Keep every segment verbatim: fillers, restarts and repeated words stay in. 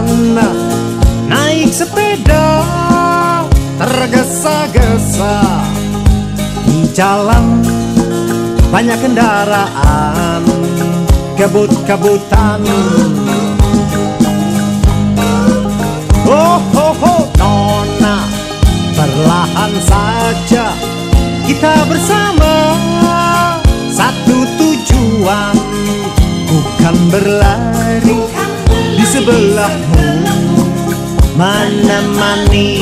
sana naik sepeda tergesa-gesa. Di jalan banyak kendaraan kebut-kebutan. Oh, oh, oh, nona, perlahan saja kita bersama. Satu tujuan, bukan berlari di sebelahmu menemani.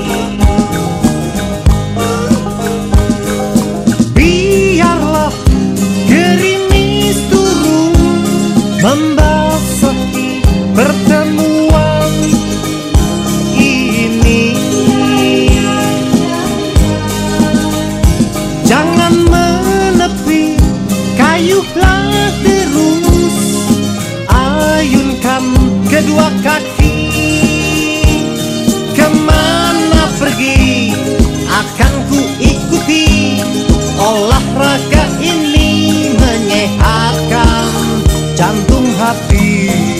Biarlah gerimis turun membasahi pertemuan ini. Jangan menepi, kayuhlah terus, ayunkan kedua kaki. Kemana pergi akan ku ikuti. Olahraga ini menyehatkan jantung hati.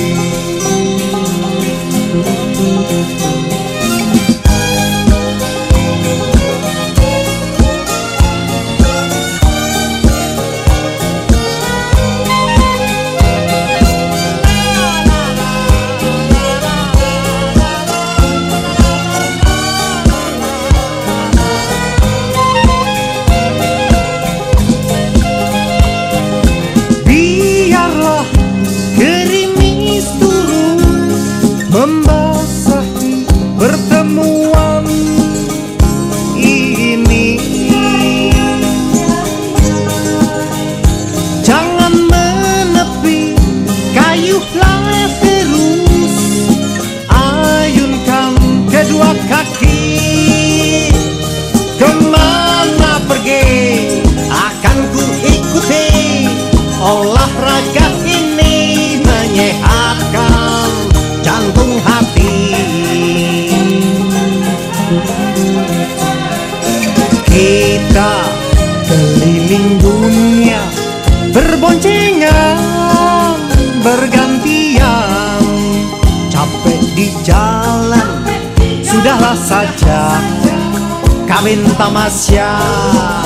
Membasahi pertemuan ini. Jangan menepi, kayuhlah terus, ayunkan kedua kaki. Kemana pergi akan ku ikuti. Olahraga ini menyehatkan jantung hati. Kita keliling dunia berboncengan, bergantian. Capek di jalan, sudahlah saja kawin tamasya.